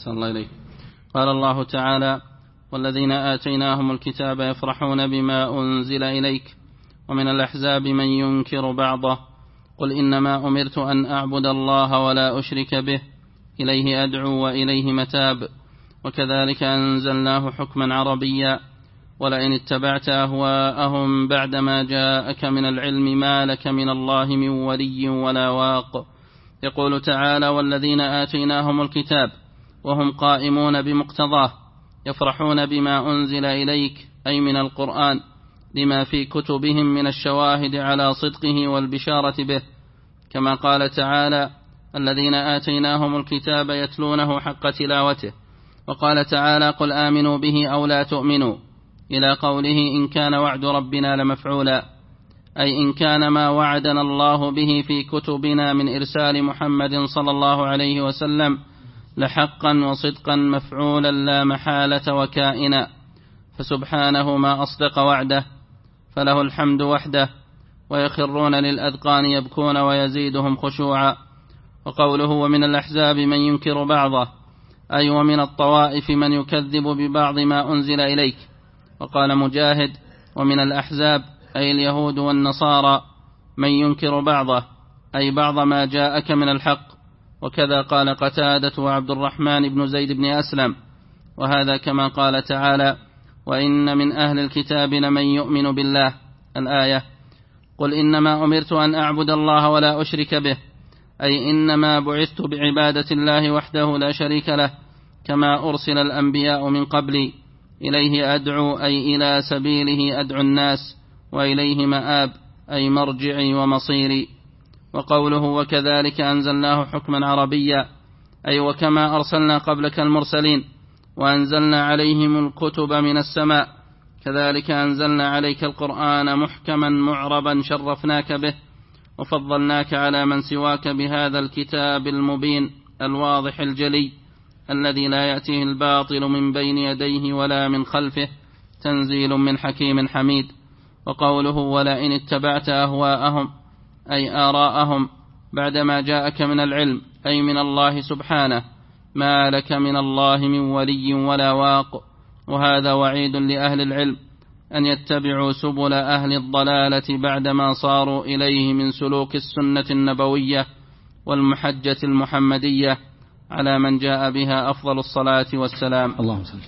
صلى الله عليه. قال الله تعالى: والذين آتيناهم الكتاب يفرحون بما أنزل إليك ومن الأحزاب من ينكر بعضه قل إنما أمرت أن أعبد الله ولا أشرك به إليه أدعو وإليه متاب. وكذلك أنزلناه حكما عربيا ولئن اتبعت أهواءهم بعدما جاءك من العلم ما لك من الله من ولي ولا واق. يقول تعالى: والذين آتيناهم الكتاب وهم قائمون بمقتضاه يفرحون بما أنزل إليك أي من القرآن لما في كتبهم من الشواهد على صدقه والبشارة به، كما قال تعالى: الذين آتيناهم الكتاب يتلونه حق تلاوته. وقال تعالى: قل آمنوا به أو لا تؤمنوا، إلى قوله: إن كان وعد ربنا لمفعولا، أي إن كان ما وعدنا الله به في كتبنا من إرسال محمد صلى الله عليه وسلم لحقا وصدقا مفعولا لا محالة وكائنا، فسبحانه ما أصدق وعده، فله الحمد وحده، ويخرون للأذقان يبكون ويزيدهم خشوعا. وقوله: ومن الأحزاب من ينكر بعضه، أي ومن الطوائف من يكذب ببعض ما أنزل إليك. وقال مجاهد: ومن الأحزاب أي اليهود والنصارى من ينكر بعضه، أي بعض ما جاءك من الحق. وكذا قال قتادة وعبد الرحمن بن زيد بن أسلم. وهذا كما قال تعالى: وإن من أهل الكتاب لمن يؤمن بالله، الآية. قل إنما أمرت أن أعبد الله ولا أشرك به، أي إنما بعثت بعبادة الله وحده لا شريك له، كما أرسل الأنبياء من قبلي، إليه أدعو أي إلى سبيله أدعو الناس، وإليه مآب أي مرجعي ومصيري. وقوله: وكذلك أنزلناه حكما عربيا، أي وكما أرسلنا قبلك المرسلين وأنزلنا عليهم الكتب من السماء، كذلك أنزلنا عليك القرآن محكما معربا شرفناك به وفضلناك على من سواك بهذا الكتاب المبين الواضح الجلي الذي لا يأتيه الباطل من بين يديه ولا من خلفه، تنزيل من حكيم حميد. وقوله: ولئن اتبعت أهواءهم، أي آراءهم بعدما جاءك من العلم، أي من الله سبحانه، ما لك من الله من ولي ولا واق. وهذا وعيد لأهل العلم أن يتبعوا سبل أهل الضلالة بعدما صاروا إليه من سلوك السنة النبوية والمحجة المحمدية على من جاء بها أفضل الصلاة والسلام. اللهم صل.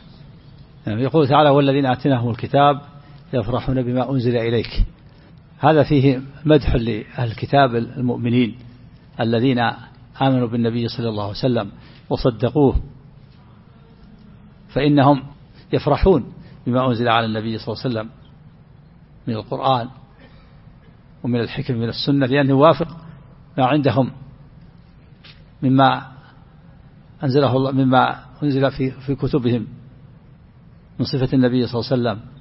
يقول تعالى: والذين آتيناهم الكتاب يفرحون بما أنزل إليك. هذا فيه مدح لأهل الكتاب المؤمنين الذين آمنوا بالنبي صلى الله عليه وسلم وصدقوه، فإنهم يفرحون بما أنزل على النبي صلى الله عليه وسلم من القرآن ومن الحكم من السنة، لأنه يوافق ما عندهم مما أنزله الله، مما أنزل في كتبهم من صفة النبي صلى الله عليه وسلم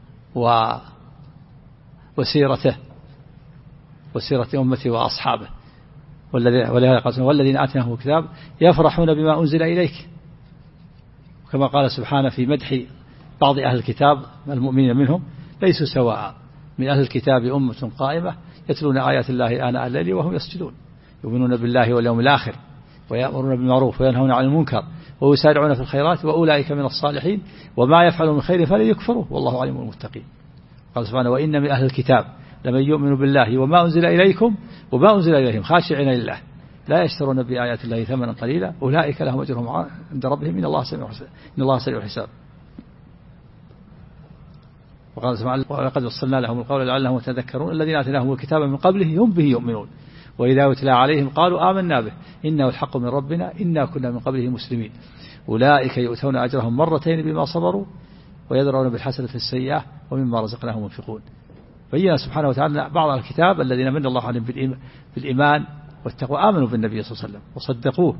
وسيرته وسيرة أمته وأصحابه. ولهذا قال: والذين آتيناهم الكتاب يفرحون بما أنزل إليك، كما قال سبحانه في مدح بعض أهل الكتاب المؤمنين منهم: ليسوا سواء من أهل الكتاب أمة قائمة يتلون آيات الله آناء الليل وهم يسجدون يؤمنون بالله واليوم الآخر ويأمرون بالمعروف وينهون عن المنكر ويسارعون في الخيرات وأولئك من الصالحين وما يفعلوا من خير فلن يكفروا والله عليم بالمتقين. قال سبحانه: وإن من أهل الكتاب لمن يؤمن بالله وما أنزل إليكم وما أنزل إليهم خاشعين لله لا يشترون بآيات الله ثمنا قليلا أولئك لهم أجرهم عند ربهم إن الله سريع الحساب. وقال سبحانه: ولقد وصلنا لهم القول لعلهم يتذكرون الذين آتيناهم الكتاب من قبله هم به يؤمنون وإذا يتلى عليهم قالوا آمنا به إنه الحق من ربنا إنا كنا من قبله مسلمين أولئك يؤتون أجرهم مرتين بما صبروا ويدرون بالحسنة السيئة ومما رزقناهم ينفقون. بين سبحانه وتعالى بعض الكتاب الذين من الله عليهم بالإيمان والتقوى آمنوا بالنبي صلى الله عليه وسلم وصدقوه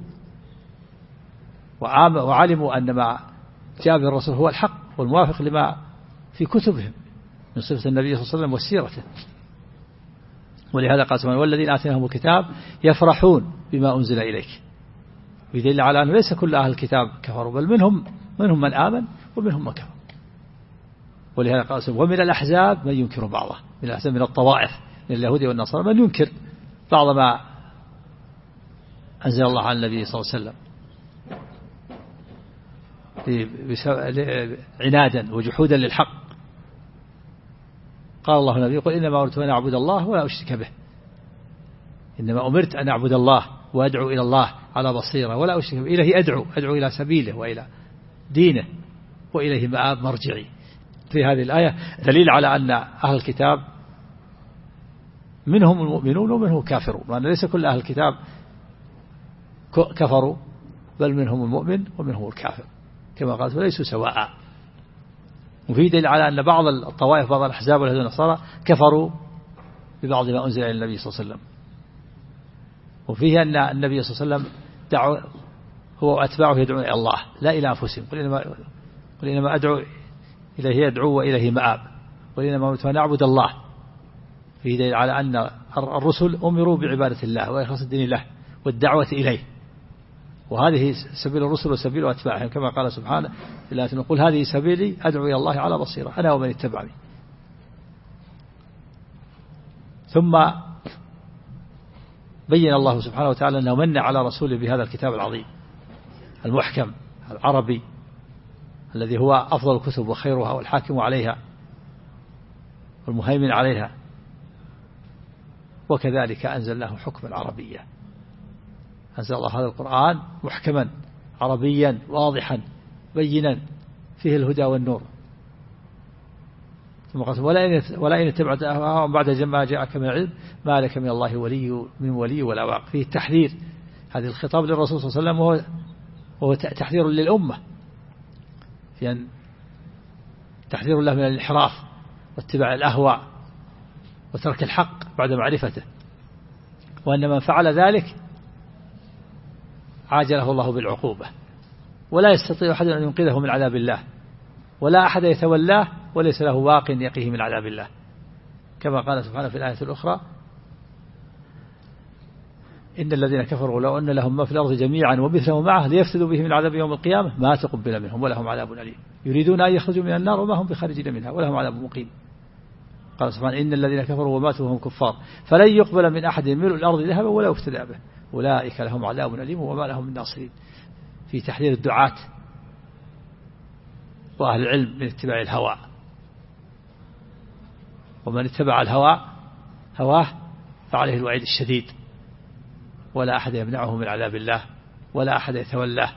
وعلموا أن ما جاء به الرسول هو الحق والموافق لما في كتبهم من صفة النبي صلى الله عليه وسلم وسيرته. ولهذا قال سبحانه: والذين آتيناهم الكتاب يفرحون بما أنزل إليك، ويدل على أنه ليس كل أهل الكتاب كفروا بل منهم من آمن ومنهم من كفر. ولهذا قال سبحانه: ومن الأحزاب من ينكر بعضه، من الأحزاب من الطوائف من اليهود والنصارى من ينكر بعض ما أنزل الله على النبي صلى الله عليه وسلم. عنادا وجحودا للحق. قال الله النبي قل إنما أمرت أن أعبد الله ولا أشرك به، إنما أمرت أن أعبد الله وأدعو إلى الله على بصيرة ولا أشرك به، إليه أدعو إلى سبيله وإلى دينه وإليه مآب مرجعي. في هذه الآية دليل على أن أهل الكتاب منهم المؤمنون ومنهم الكافرون، وأن ليس كل أهل الكتاب كفروا، بل منهم المؤمن ومنهم الكافر كما قالت وليسوا سواء. وفي دليل على أن بعض الطوائف بعض الأحزاب واليهود والنصارى كفروا ببعض ما أنزل إلى النبي صلى الله عليه وسلم. وفيه أن النبي صلى الله عليه وسلم دعوا هو وأتباعه يدعون إلى الله لا إلى أنفسهم، قل إنما أدعو إليه يدعو وإليه مآب، وإنما أمرت أن أعبد الله. فيه دليل على أن الرسل أمروا بعبادة الله وإخلاص الدين له والدعوة إليه، وهذه سبيل الرسل وسبيل أتباعهم كما قال سبحانه لا تقول هذه سبيلي أدعو إلى الله على بصيرة أنا ومن اتبعني. ثم بين الله سبحانه وتعالى أنه من على رسوله بهذا الكتاب العظيم المحكم العربي الذي هو أفضل الكتب وخيرها والحاكم عليها والمهيمن عليها، وكذلك أنزلناه حكما عربيا. أنزل الله هذا القرآن محكما عربيا واضحا بينا فيه الهدى والنور. ثم قال ولئن اتبعت أهواءهم بعد ما جاءك من العلم ما لك من الله ولي ولا واق. فيه التحذير، هذا الخطاب للرسول صلى الله عليه وسلم وهو تحذير للأمة، في أن تحذير الله من الانحراف واتباع الأهواء وترك الحق بعد معرفته، وأن من فعل ذلك عاجله الله بالعقوبة ولا يستطيع أحد أن ينقذه من عذاب الله، ولا أحد يتولاه وليس له واق يقيه من عذاب الله، كما قال سبحانه في الآية الأخرى إن الذين كفروا لو أن لهم ما في الأرض جميعا ومثله معه ليفتدوا به من عذاب يوم القيامة ما تقبل منهم ولهم عذاب أليم يريدون أن يخرجوا من النار وما هم بخارجين منها ولهم عذاب مقيم. قال سبحانه إن الذين كفروا وماتوا وهم كفار فلن يقبل من أحد ملء الأرض ذهبا ولا افتدى به أولئك لهم عذاب أليم وما لهم من ناصرين. في تحذير الدعاة وأهل العلم من اتباع الهوى، ومن اتبع هواه فعليه الوعيد الشديد ولا أحد يمنعه من عذاب الله ولا أحد يتولاه.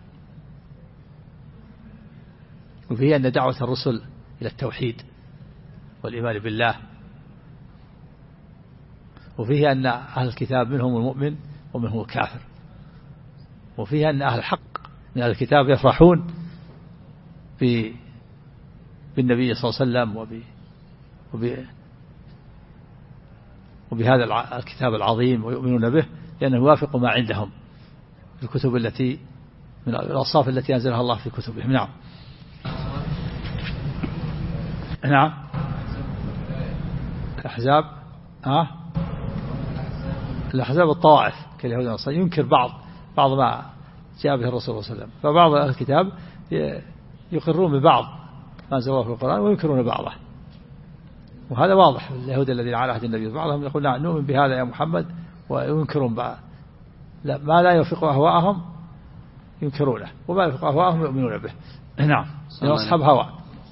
وفيه أن دعوة الرسل إلى التوحيد والإيمان بالله، وفيه أن أهل الكتاب منهم المؤمن ومنهم الكافر، وفيه أن أهل الحق من أهل الكتاب يفرحون بالنبي صلى الله عليه وسلم وبهذا الكتاب العظيم ويؤمنون به لأنه يوافق ما عندهم في الكتب التي من الأوصاف التي أنزلها الله في كتبهم. نعم نعم الأحزاب الطوائف كاليهود والنصارى ينكر بعض ما جاء به الرسول صلى الله عليه وسلم، فبعض أهل الكتاب يقرون ببعض ما أنزل الله في القرآن وينكرون بعضه، وهذا واضح. اليهود الذين على عهد النبي بعضهم يقول لا نؤمن بهذا يا محمد وينكرون بعض ما لا يوافق أهواءهم ينكرونه وما يوافق أهواءهم يؤمنون به. نعم أصحاب هوى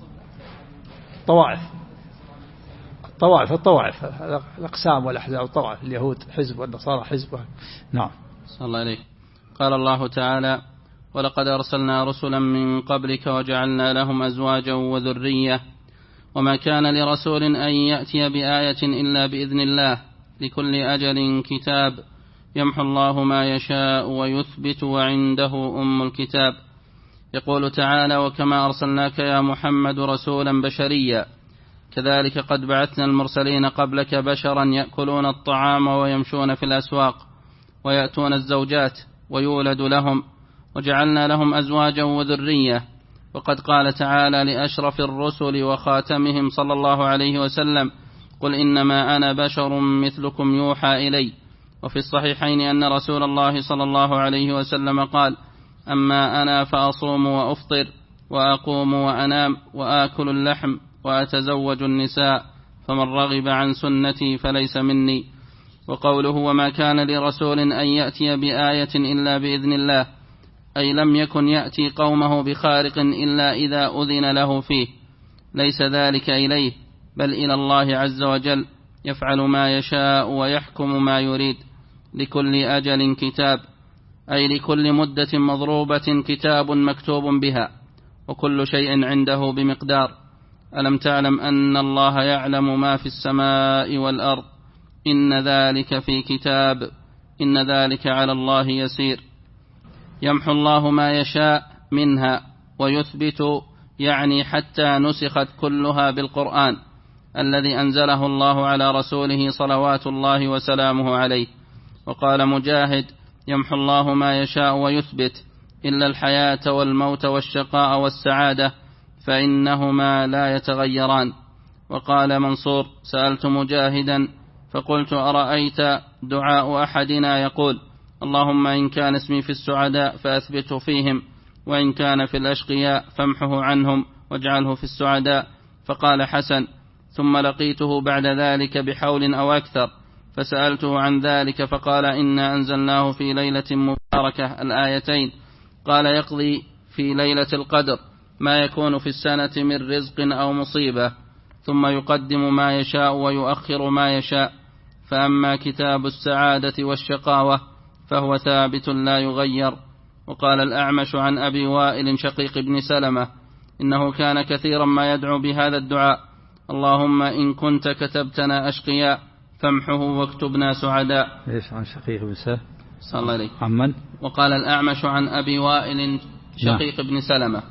الطوائف الأقسام والأحزاب الطوائف اليهود حزب والنصارى حزب. نعم صلى الله عليه. قال الله تعالى ولقد أرسلنا رسلا من قبلك وجعلنا لهم أزواجا وذرية وما كان لرسول أن يأتي بآية إلا بإذن الله لكل أجل كتاب يمحو الله ما يشاء ويثبت وعنده أم الكتاب. يقول تعالى وكما أرسلناك يا محمد رسولا بشريا كذلك قد بعثنا المرسلين قبلك بشرا يأكلون الطعام ويمشون في الأسواق ويأتون الزوجات ويولد لهم وجعلنا لهم أزواجا وذرية. وقد قال تعالى لأشرف الرسل وخاتمهم صلى الله عليه وسلم قل إنما أنا بشر مثلكم يوحى إلي. وفي الصحيحين أن رسول الله صلى الله عليه وسلم قال أما أنا فأصوم وأفطر وأقوم وأنام وآكل اللحم وأتزوج النساء فمن رغب عن سنتي فليس مني. وقوله وما كان لرسول أن يأتي بآية إلا بإذن الله أي لم يكن يأتي قومه بخارق إلا إذا أذن له فيه، ليس ذلك إليه بل إلى الله عز وجل، يفعل ما يشاء ويحكم ما يريد. لكل أجل كتاب، أي لكل مدة مضروبة كتاب مكتوب بها، وكل شيء عنده بمقدار. ألم تعلم أن الله يعلم ما في السماء والأرض، إن ذلك في كتاب، إن ذلك على الله يسير. يمحو الله ما يشاء منها ويثبت، يعني حتى نسخت كلها بالقرآن الذي أنزله الله على رسوله صلوات الله وسلامه عليه. وقال مجاهد: يمحو الله ما يشاء ويثبت إلا الحياة والموت والشقاء والسعادة، فإنهما لا يتغيران. وقال منصور: سألت مجاهدا فقلت: أرأيت دعاء أحدنا يقول: اللهم إن كان اسمي في السعداء فأثبته فيهم، وإن كان في الأشقياء فامحه عنهم واجعله في السعداء. فقال: حسن. ثم لقيته بعد ذلك بحول أو أكثر فسألته عن ذلك فقال: إنا أنزلناه في ليلة مباركة، الآيتين. قال: يقضي في ليلة القدر ما يكون في السنة من رزق أو مصيبة، ثم يقدم ما يشاء ويؤخر ما يشاء. فأما كتاب السعادة والشقاوة فهو ثابت لا يغير. وقال الأعمش عن أبي وائل شقيق بن سلمة: إنه كان كثيرا ما يدعو بهذا الدعاء: اللهم إن كنت كتبتنا أشقياء فامحه واكتبنا سعداء. إيش عن شقيق بن سلمة؟ صلى الله عليه. عمن؟ وقال الأعمش عن أبي وائل شقيق بن سلمة: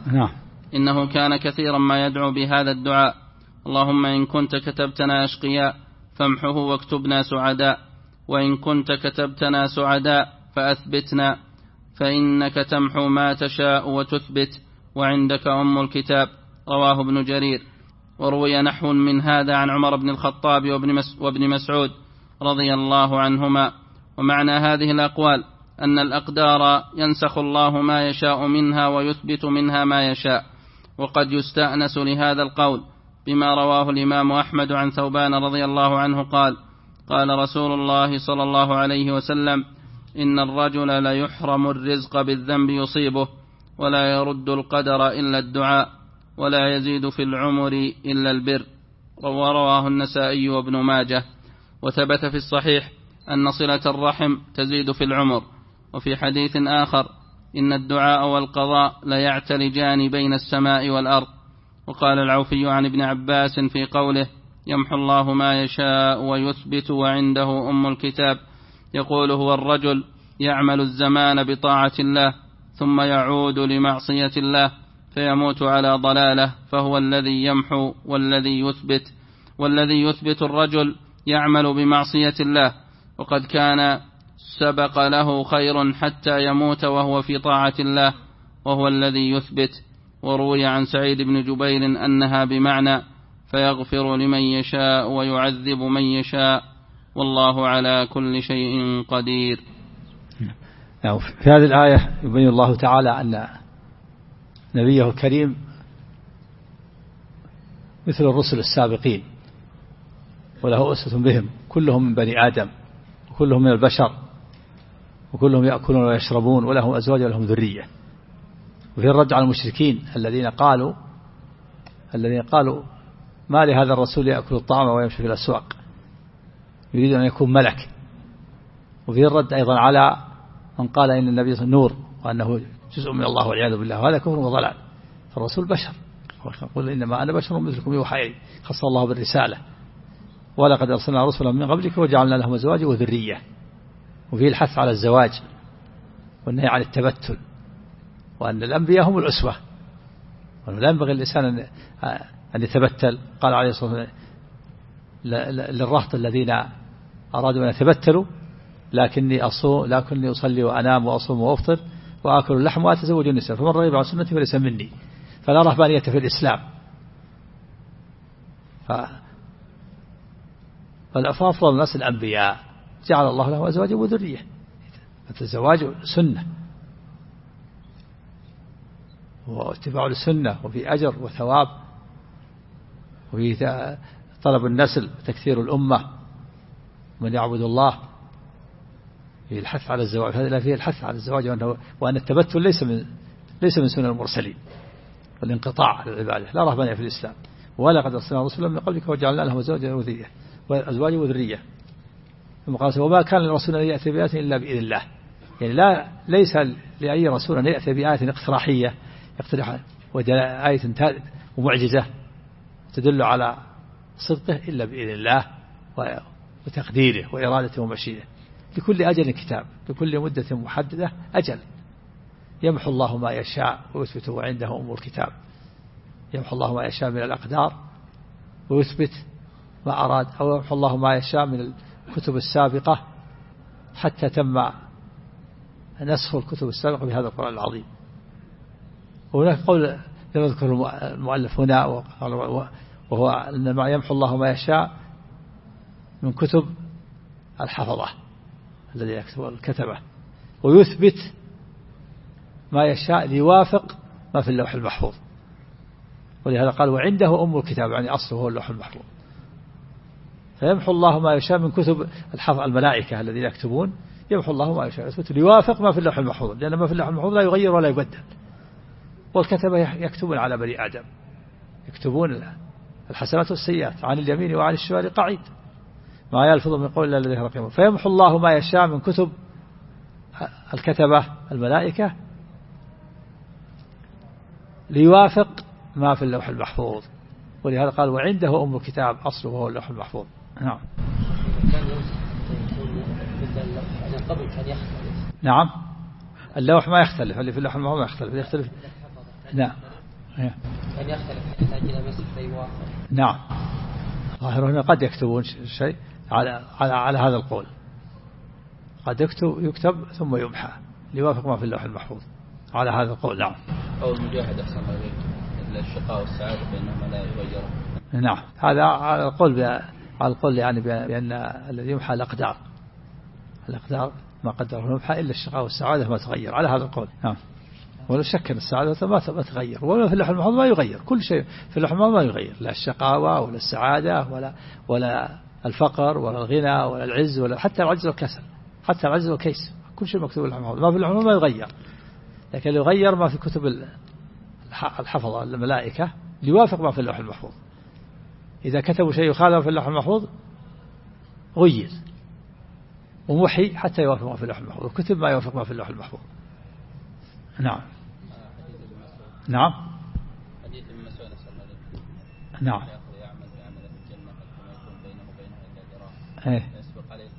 إنه كان كثيرا ما يدعو بهذا الدعاء: اللهم إن كنت كتبتنا أشقياء فامحه واكتبنا سعداء، وإن كنت كتبتنا سعداء فأثبتنا، فإنك تمحو ما تشاء وتثبت، وعندك أم الكتاب. رواه ابن جرير. وروي نحو من هذا عن عمر بن الخطاب وابن مسعود رضي الله عنهما. ومعنى هذه الأقوال أن الأقدار ينسخ الله ما يشاء منها ويثبت منها ما يشاء. وقد يستأنس لهذا القول بما رواه الإمام أحمد عن ثوبان رضي الله عنه قال: قال رسول الله صلى الله عليه وسلم: إن الرجل ليحرم الرزق بالذنب يصيبه، ولا يرد القدر إلا الدعاء، ولا يزيد في العمر إلا البر. ورواه النسائي وابن ماجه. وثبت في الصحيح أن صلة الرحم تزيد في العمر. وفي حديث آخر: إن الدعاء والقضاء ليعتلجان بين السماء والأرض. وقال العوفي عن ابن عباس في قوله: يمحو الله ما يشاء ويثبت وعنده أم الكتاب، يقول: هو الرجل يعمل الزمان بطاعة الله ثم يعود لمعصية الله فيموت على ضلاله، فهو الذي يمحو والذي يثبت. والذي يثبت الرجل يعمل بمعصية الله وقد كان سبق له خير حتى يموت وهو في طاعة الله، وهو الذي يثبت. وروي عن سعيد بن جبير أنها بمعنى فيغفر لمن يشاء ويعذب من يشاء، والله على كل شيء قدير. في هذه الآية يبين الله تعالى أن نبيه الكريم مثل الرسل السابقين، وله أسوة بهم، كلهم من بني آدم وكلهم من البشر وكلهم يأكلون ويشربون ولهم أزواج ولهم ذرية. وفي الرد على المشركين الذين قالوا ما لهذا الرسول يأكل الطعام ويمشي في الأسواق، يريد أن يكون ملك. وفي الرد أيضا على من قال إن النبي نور وأنه جزء من الله والعياذ بالله، وهذا كفر وضلال. فالرسول بشر، قل إنما أنا بشر مثلكم يوحى إلي، خص الله بالرسالة، ولقد أرسلنا رسلا من قبلك وجعلنا لهم أزواجا وذرية. وفيه الحث على الزواج والنهي عن التبتل، وأن الأنبياء هم الأسوة، وأنه لا ينبغي الإنسان أن يتبتل. قال عليه الصلاة والسلام للرهط الذين أرادوا أن يتبتلوا: لكني أصلي وأنام وأصوم وأفطر وآكل اللحم وأتزوج النساء، فمن رغب عن سنتي فليس مني. فلا رهبانية في الإسلام. فأفضل الناس الأنبياء جعل الله له أزواجا وذرية. الزواج سنة واتباع السنة، وفي أجر وثواب، وفي طلب النسل وتكثير الأمة من يعبد الله فيه الحث على الزواج، هذا فيه الحث على الزواج، وأن التبتل ليس من سنن المرسلين، والانقطاع عن العبادة لا رهبانية في الإسلام. ولقد أرسلنا رسلا من قبلك وجعلنا لهم أزواجا وذرية. ثم قال وما كان للرسول أن يأتي بآية إلا بإذن الله، يعني ليس لأي رسول أن يأتي بآية اقتراحية يقترح آية ومعجزة تدل على صدقه إلا بإذن الله وتقديره وإرادته ومشيئته. لكل أجل كتاب، لكل مدة محددة أجل. يمحو الله ما يشاء ويثبت وعنده أم الكتاب. يمحو الله ما يشاء من الأقدار ويثبت ما أراد، أو يمحو الله ما يشاء من الكتب السابقة حتى تم نسخ الكتب السابقة بهذا القرآن العظيم. وهناك قول لم يذكر المؤلف هنا وهو أن يمحو الله ما يشاء من كتب الحفظة الذي يكتب الكتبة، ويثبت ما يشاء ليوافق ما في اللوح المحفوظ. ولهذا قال وعنده أم الكتاب، يعني أصله هو اللوح المحفوظ. فيمحو الله ما يشاء من كتب الملائكة الذين يكتبون، يمحو الله ما يشاء يثبت ليوافق ما في اللوح المحفوظ، لأن ما في اللوح المحفوظ لا يغير ولا يبدل. والكتبة يكتبون على بني آدم، يكتبون الحسنات والسيئات عن اليمين وعن الشمال قعيد، ما يلفظ من قول إلا لديه رقيب. فيمحو الله ما يشاء من كتب الكتبة الملائكة ليوافق ما في اللوح المحفوظ. ولهذا قال وعنده أم الكتاب أصله وهو اللوح المحفوظ. نعم. نعم اللوح ما يختلف، اللي في اللوح المحفوظ ما يختلف. نعم أن يختلف يحتاج إلى مسح فيوافق. نعم ظاهر هنا قد يكتبون شيء على هذا القول، قد يكتب ثم يمحى ليوافق ما في اللوح المحفوظ على هذا القول. نعم. أو المجاهدة أحسن إلا الشقاء والسعادة فإنهما لا يغيرون. نعم هذا على القول يعني بأن الذي يمحى الأقدار ما قدره يمحى إلا الشقاء والسعادة ما تغير، على هذا القول. نعم. ولا شك أن السعادة ما تغير، ولا في اللوح المحفوظ ما يغير، كل شيء في اللوح المحفوظ ما يغير، لا الشقاوة ولا السعادة ولا الفقر ولا الغنى ولا العز ولا حتى العجز والكسل، حتى العجز والكيس، كل شيء مكتوب في اللوح المحفوظ. ما في اللوح المحفوظ ما يغير، لكن يغير ما في كتب الحفظة الملائكة ليوافق ما في اللوح المحفوظ. إذا كتبوا شيء يخالف في اللوح المحفوظ غير ومحي حتى يوافق ما في اللوح المحفوظ، وكتب ما يوافق ما في اللوح المحفوظ. نعم. نعم. حديث ابن مسعود نعم. يعمل في الجنة فما يكون بينه وبينها إلا ذراع يسبق عليه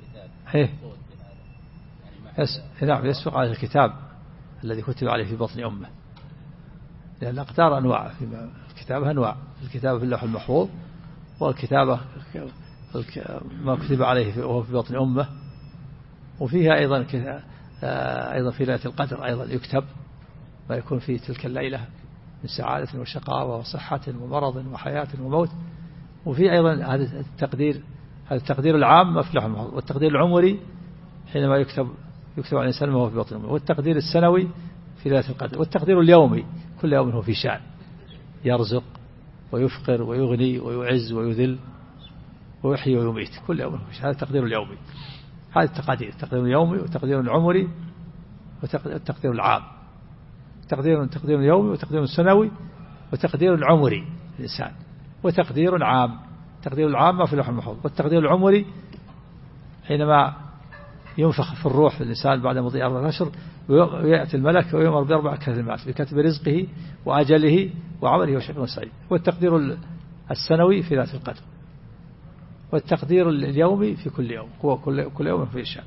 الكتاب. نعم يسبق عليه الكتاب الذي كتب عليه في بطن أمه، لأن الأقدار أنواع، في الكتابة أنواع، الكتابة في اللوح المحفوظ، والكتابة ما كتب عليه وهو في بطن أمه. وفيها أيضا في ليلة القدر أيضا يكتب ما يكون في تلك الليلة من سعادة وشقاوة وصحة ومرض وحياة وموت. وفي أيضا هذا التقدير العام في اللوح المحفوظ، والتقدير العمري حينما يكتب على الإنسان وهو في بطن أمه، والتقدير السنوي في ليلة القدر، والتقدير اليومي كل يوم هو في شأن، يرزق ويفقر ويغني ويعز ويذل ويحيي ويميت، كل يوم هو في شأن. هذا التقدير اليومي، هذه التقدير اليومي والتقدير العمري والتقدير العام، تقدير يومي وتقدير سنوي وتقدير العمري الإنسان، وتقدير عام. التقدير العام ما في اللوح المحفوظ، والتقدير العمري حينما ينفخ في الروح في الإنسان بعد مضي 4 أشهر، ويأتي الملك ويؤمر ب4 كلمات بكتب رزقه وأجله وعمله وشقي وسعيد. والتقدير السنوي في ليلة القدر، والتقدير اليومي في كل يوم، هو كل يوم في شأن.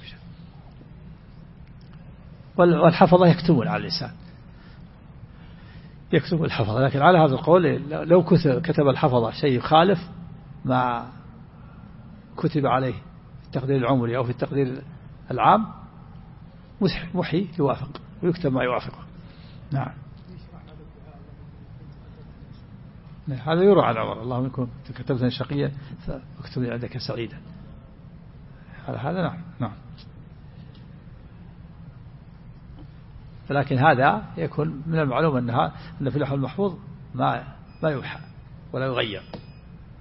والحفظة يكتبون على اللسان، يكتب الحفظة، لكن على هذا القول لو كتب الحفظة شيء يخالف ما كتب عليه في التقدير العمري أو في التقدير العام محي يوافق ويكتب ما يوافقه. نعم. هذا يروى على عمر اللهم إن كتبتني شقيا فاكتبني عندك سعيدا. هذا نعم. لكن هذا يكون من المعلوم أن في اللوح المحفوظ ما يمحى ولا يغير.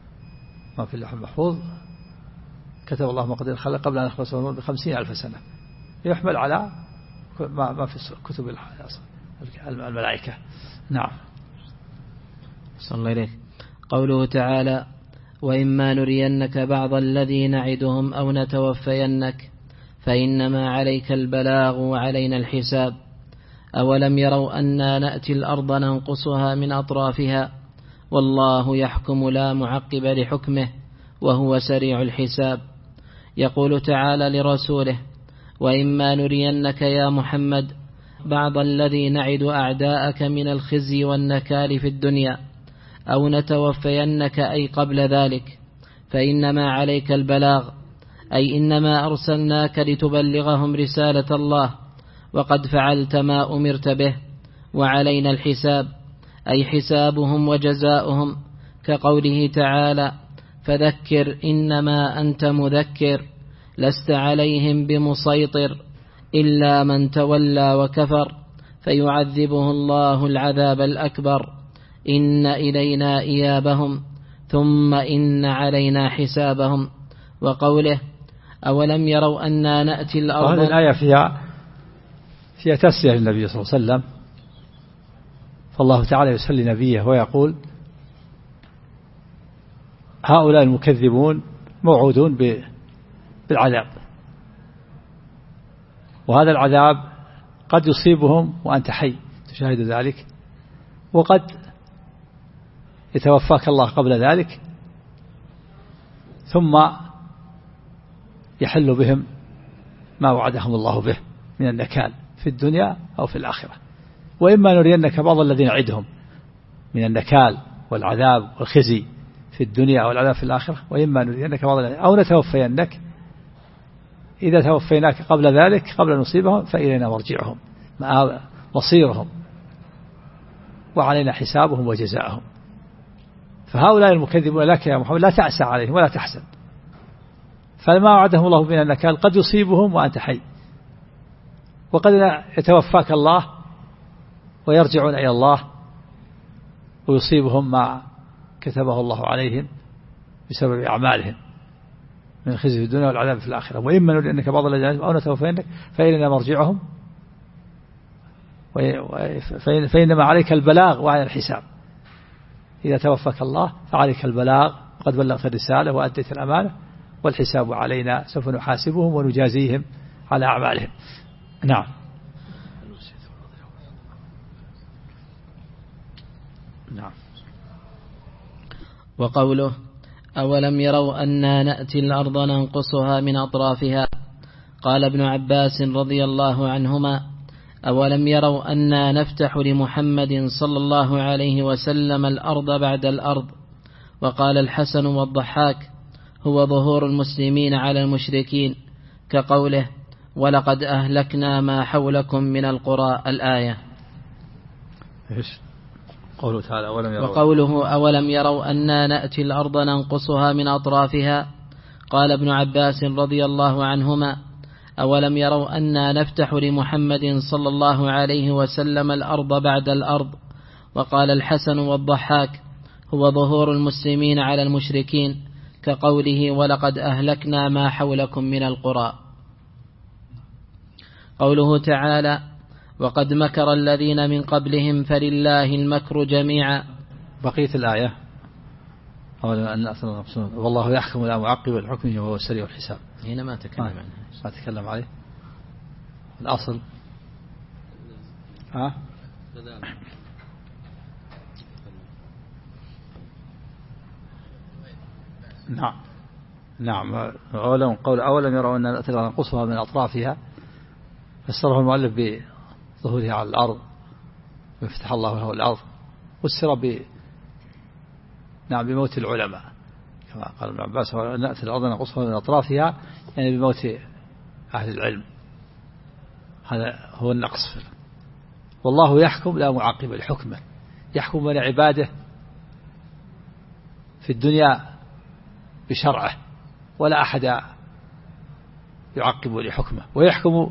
ما في اللوح المحفوظ كتب الله مقادير الخلق قبل أن يخلقه ب50,000 سنة، يحمل على ما في كتب الملائكة. نعم. صلى الله عليه. قوله تعالى: وإما نرينك بعض الذي نعدهم أو نتوفينك فإنما عليك البلاغ وعلينا الحساب. أولم يروا أنا نأتي الأرض ننقصها من أطرافها والله يحكم لا معقب لحكمه وهو سريع الحساب. يقول تعالى لرسوله: وإما نرينك يا محمد بعض الذي نعد أعداءك من الخزي والنكال في الدنيا أو نتوفينك أي قبل ذلك فإنما عليك البلاغ، أي إنما أرسلناك لتبلغهم رسالة الله وقد فعلت ما أمرت به، وعلينا الحساب أي حسابهم وجزاؤهم، كقوله تعالى: فذكر إنما أنت مذكر لست عليهم بمسيطر إلا من تولى وكفر فيعذبه الله العذاب الأكبر إن إلينا إيابهم ثم إن علينا حسابهم. وقوله: أولم يروا أنا نأتي الأرض. هذه الآية فيها تسلية للنبي صلى الله عليه وسلم، فالله تعالى يسلي نبيه ويقول: هؤلاء المكذبون موعودون بالعذاب، وهذا العذاب قد يصيبهم وأنت حي تشاهد ذلك، وقد يتوفاك الله قبل ذلك ثم يحل بهم ما وعدهم الله به من النكال في الدنيا أو في الآخرة. وإما نرينك بعض الذين نعدهم من النكال والعذاب والخزي في الدنيا أو العذاب في الآخرة، وإما نرينك بعض الذين أو نتوفينك، إذا توفيناك قبل ذلك قبل نصيبهم فإلينا مرجعهم مصيرهم وعلينا حسابهم وجزاءهم. فهؤلاء المكذبون لك يا محمد لا تأسى عليهم ولا تحزن، فما وعدهم الله من النكال قد يصيبهم وأنت حي، وقد يتوفاك الله ويرجعون إلى الله ويصيبهم ما كتبه الله عليهم بسبب أعمالهم من الخزي في الدنيا والعذاب في الآخرة. وإما نرينك بعض الذين أو نتوفينك فإلينا مرجعهم فإنما عليك البلاغ وعلى الحساب. إذا توفاك الله فعليك البلاغ وقد بلغت الرسالة وأديت الأمانة، والحساب علينا سوف نحاسبهم ونجازيهم على أعمالهم. نعم. نعم. وقوله: أولم يروا أنا نأتي الأرض ننقصها من أطرافها. قال ابن عباس رضي الله عنهما: أولم يروا أنا نفتح لمحمد صلى الله عليه وسلم الأرض بعد الأرض. وقال الحسن والضحاك: هو ظهور المسلمين على المشركين، كقوله: ولقد أهلكنا ما حولكم من القرى الآية. قوله تعالى: وقوله: أولم يروا أنا نأتي الأرض ننقصها من أطرافها. قال ابن عباس رضي الله عنهما: أولم يروا أنا نفتح لمحمد صلى الله عليه وسلم الأرض بعد الأرض. وقال الحسن والضحاك: هو ظهور المسلمين على المشركين، كقوله: ولقد أهلكنا ما حولكم من القرى. قوله تعالى: وقد مكر الذين من قبلهم فلله المكر جميعا. بقية الآية: والله يحكم لا معقب لحكمه وهو سريع الحساب. هنا ما تكلم عنه، ما تكلم عليه الأصل. نعم. أولم يروا أن ننقصها من أطرافها، فسره المؤلف بظهورها على الأرض ويفتح الله له الأرض، والسر بموت العلماء كما قال ابن عباس: نأتي الأرض ننقصها من أطرافها، يعني بموت أهل العلم. هذا هو النقص. والله يحكم لا معقب لحكمه، يحكم بين عباده في الدنيا بشرعه ولا أحد يعقب لحكمه، ويحكم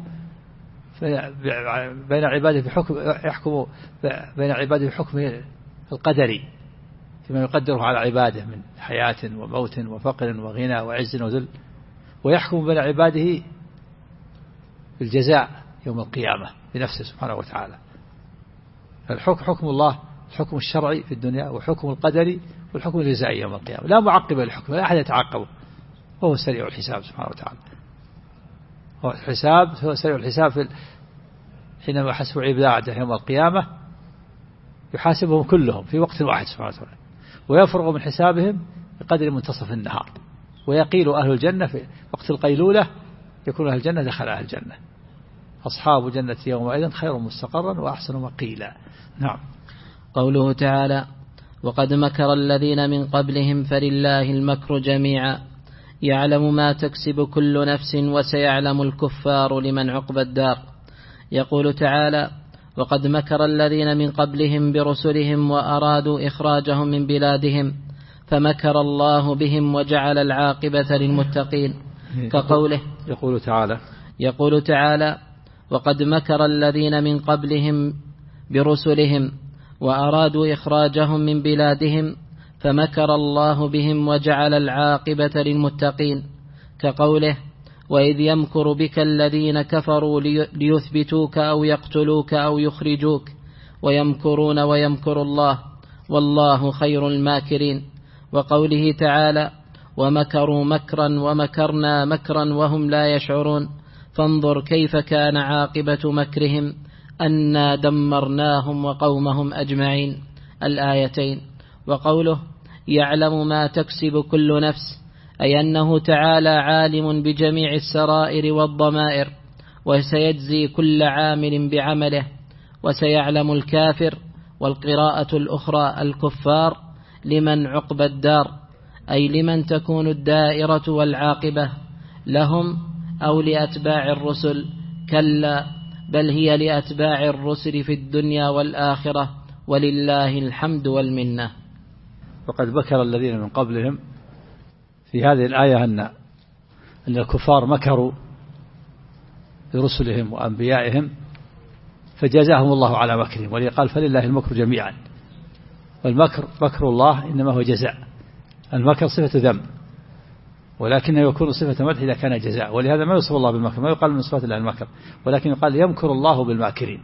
بين عباده بحكمه القدري فيما يقدره على عباده من حياة وموت وفقر وغنى وعز وذل، ويحكم بين عباده بالجزاء يوم القيامة بنفسه سبحانه وتعالى. حكم الله الحكم الشرعي في الدنيا وحكم القدري والحكم الجزائي يوم القيامة لا معقب للحكم لا أحد يتعقبه وهو سريع الحساب سبحانه وتعالى. هو سريع الحساب حينما يحاسب عباده يوم القيامة يحاسبهم كلهم في وقت واحد سبحانه وتعالى ويفرغ من حسابهم بقدر منتصف النهار ويقيل أهل الجنة في وقت القيلولة يكون أهل الجنة دخل أهل الجنة أصحاب جنة يومئذ خير مستقرا وأحسن مقيلا. نعم. قوله تعالى وقد مكر الذين من قبلهم فلله المكر جميعا يعلم ما تكسب كل نفس وسيعلم الكفار لمن عقبى الدار. يقول تعالى وقد مكر الذين من قبلهم برسلهم وأرادوا إخراجهم من بلادهم فمكر الله بهم وجعل العاقبة للمتقين كقوله يقول تعالى وقد مكر الذين من قبلهم برسلهم وأرادوا إخراجهم من بلادهم فمكر الله بهم وجعل العاقبة للمتقين كقوله وإذ يمكر بك الذين كفروا ليثبتوك أو يقتلوك أو يخرجوك ويمكرون ويمكر الله والله خير الماكرين. وقوله تعالى ومكروا مكرا ومكرنا مكرا وهم لا يشعرون فانظر كيف كان عاقبة مكرهم أنا دمرناهم وقومهم أجمعين الآيتين. وقوله يعلم ما تكسب كل نفس أي أنه تعالى عالم بجميع السرائر والضمائر وسيجزي كل عامل بعمله. وسيعلم الكافر والقراءة الأخرى الكفار لمن عقبى الدار أي لمن تكون الدائرة والعاقبة لهم أو لأتباع الرسل كلا بل هي لأتباع الرسل في الدنيا والآخرة ولله الحمد والمنة. وقد مكر الذين من قبلهم في هذه الآية أن الكفار مكروا برسلهم وأنبيائهم فجازاهم الله على مكرهم ولقال فلله المكر جميعا. والمكر مكر الله إنما هو جزاء. المكر صفة ذنب ولكنه يكون صفة مدح إذا كان جزاء ولهذا ما يوصف الله بالمكر ما يقال من صفات الله المكر ولكن يقال يمكر الله بالماكرين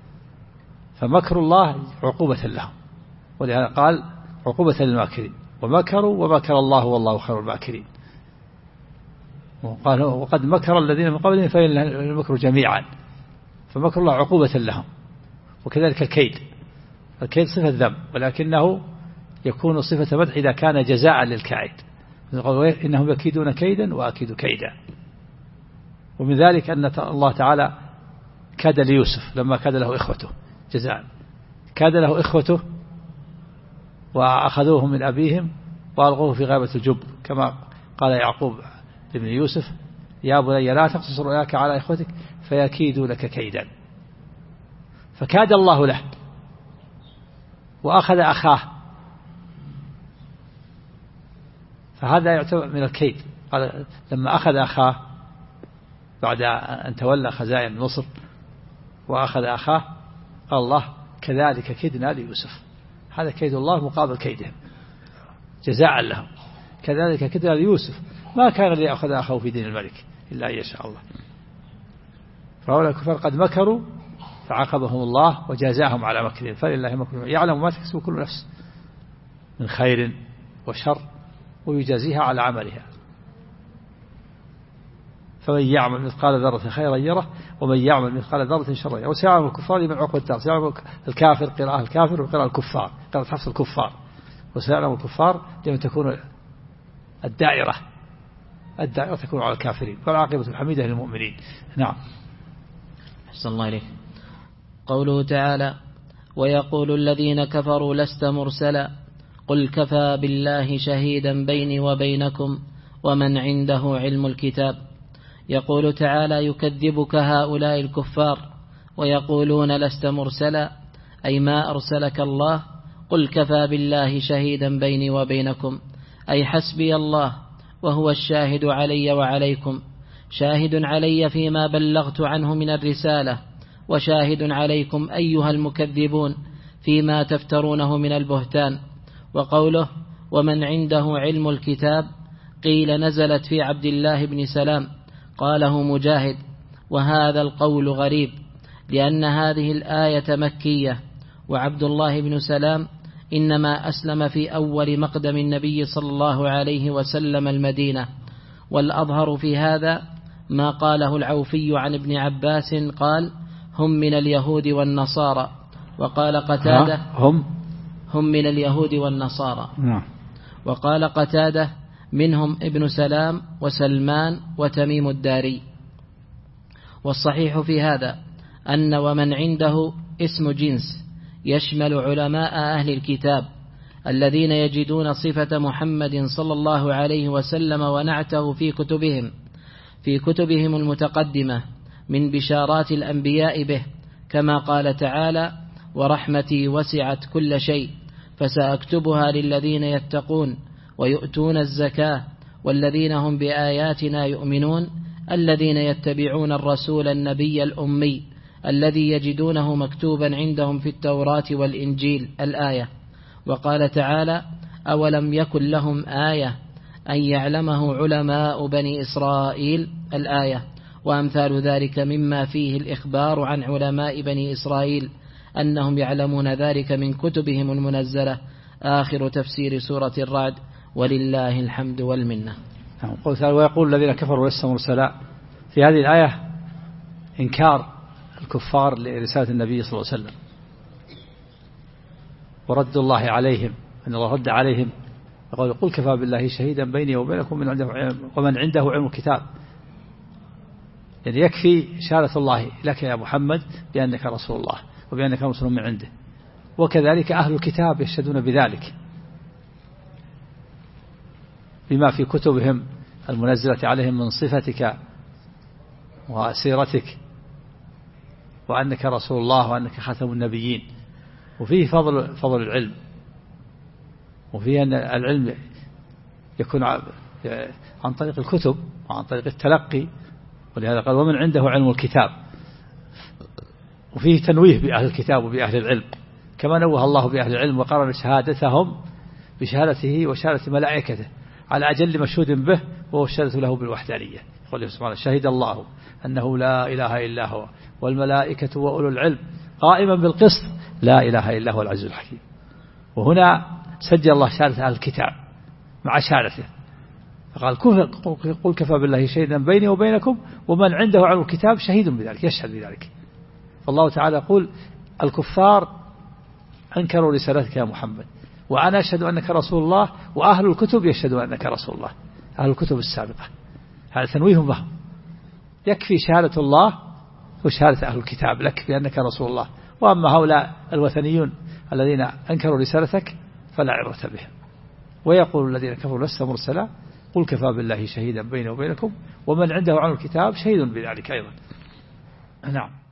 فمكر الله عقوبة لهم ولهذا قال عقوبة للماكرين ومكروا ومكر الله والله خير الماكرين. وقال وقد مكر الذين من قبلهم فلله المكر جميعا فمكر الله عقوبة لهم. وكذلك الكيد صفة ذنب ولكنه يكون صفة مدح إذا كان جزاء للكائد إنهم يكيدون كيدا وأكيد كيدا. ومن ذلك أن الله تعالى كاد ليوسف لما كاد له إخوته جزاء كاد له إخوته وأخذوه من أبيهم وألقوه في غابة الجب كما قال يعقوب ابن يوسف يا بني لا تقصص رؤياك على إخوتك فيكيدوا لك كيدا فكاد الله له وأخذ أخاه فهذا يعتبر من الكيد. قال لما أخذ أخاه بعد أن تولى خزائن مصر وأخذ أخاه قال الله كذلك كدنا ليوسف هذا كيد الله مقابل كيدهم جزاء لهم كذلك كدنا ليوسف ما كان ليأخذ أخاه في دين الملك إلا أن يشاء الله. فهؤلاء الكفار قد مكروا فعاقبهم الله وجازاهم على مكرهم فلله مكرهم يعلم ما تكسب كل نفس من خير وشر ويجازيها على عملها فمن يعمل مثقال ذرة خيرا يره ومن يعمل مثقال ذرة شرا يره. وسيعلم الكفار لمن عقبى الدار سيعلم الكافر قراءة الكافر وقراءة الكفار قراءة حفص الكفار وسيعلم الكفار لمن تكون الدائرة تكون على الكافرين والعاقبة الحميدة للمؤمنين. نعم. أحسن الله إليك. قوله تعالى ويقول الذين كفروا لست مرسلا قل كفى بالله شهيدا بيني وبينكم ومن عنده علم الكتاب. يقول تعالى يكذبك هؤلاء الكفار ويقولون لست مرسلا أي ما أرسلك الله قل كفى بالله شهيدا بيني وبينكم أي حسبي الله وهو الشاهد علي وعليكم شاهد علي فيما بلغت عنه من الرسالة وشاهد عليكم أيها المكذبون فيما تفترونه من البهتان. وقوله ومن عنده علم الكتاب قيل نزلت في عبد الله بن سلام قاله مجاهد وهذا القول غريب، لأن هذه الآية مكية، وعبد الله بن سلام إنما أسلم في أول مقدم النبي صلى الله عليه وسلم المدينة. والأظهر في هذا ما قاله العوفي عن ابن عباس قال: هم من اليهود والنصارى. وقال قتادة: هم من اليهود والنصارى. وقال قتادة: منهم ابن سلام وسلمان وتميم الداري. والصحيح في هذا أن ومن عنده اسم جنس يشمل علماء أهل الكتاب الذين يجدون صفة محمد صلى الله عليه وسلم ونعته في كتبهم المتقدمة من بشارات الأنبياء به، كما قال تعالى: ورحمتي وسعت كل شيء فسأكتبها للذين يتقون ويؤتون الزكاة والذين هم بآياتنا يؤمنون الذين يتبعون الرسول النبي الأمي الذي يجدونه مكتوبا عندهم في التوراة والإنجيل الآية. وقال تعالى: أولم يكن لهم آية أن يعلمه علماء بني إسرائيل الآية. وأمثال ذلك مما فيه الإخبار عن علماء بني إسرائيل أنهم يعلمون ذلك من كتبهم المنزلة. آخر تفسير سورة الرعد، ولله الحمد والمنة. ويقول الذين كفروا لست مرسلا، في هذه الآية إنكار الكفار لرسالة النبي صلى الله عليه وسلم ورد الله عليهم، أن الله رد عليهم يقول: قل كفى بالله شهيدا بيني وبينكم ومن عنده علم الكتاب. يعني يكفي شهادة الله لك يا محمد بأنك رسول الله وبأنك رسول من عنده، وكذلك أهل الكتاب يشهدون بذلك بما في كتبهم المنزلة عليهم من صفتك وسيرتك وأنك رسول الله وأنك خاتم النبيين. وفيه فضل العلم، وفيه أن العلم يكون عن طريق الكتب وعن طريق التلقي، ولهذا قال: ومن عنده علم الكتاب. وفيه تنويه بأهل الكتاب وبأهل العلم، كما نوه الله بأهل العلم وقرن شهادتهم بشهادته وشهادة ملائكته على أجل مشهود به، وهو الشهادة له بالوحدانية. يقول سبحانه: شهد الله أنه لا إله إلا هو والملائكة وأولو العلم قائما بالقسط لا إله إلا هو العزيز الحكيم. وهنا سجل الله شهادة أهل الكتاب مع شهادته، فقال: قل كفى بالله شهيدا بيني وبينكم ومن عنده علم الكتاب شهيد بذلك، يشهد بذلك. فالله تعالى يقول: الكفار أنكروا رسالتك يا محمد، وأنا أشهد أنك رسول الله، وأهل الكتب يشهدون أنك رسول الله، أهل الكتب السابقة. هذا تنويه بهم. يكفي شهادة الله وشهادة أهل الكتاب لك بأنك رسول الله. وأما هؤلاء الوثنيون الذين أنكروا رسالتك فلا عبرة بهم. ويقول الذين كفروا لست مرسلا قل كفى بالله شهيدا بيني وبينكم ومن عنده علم الكتاب شهيد بذلك أيضا. نعم.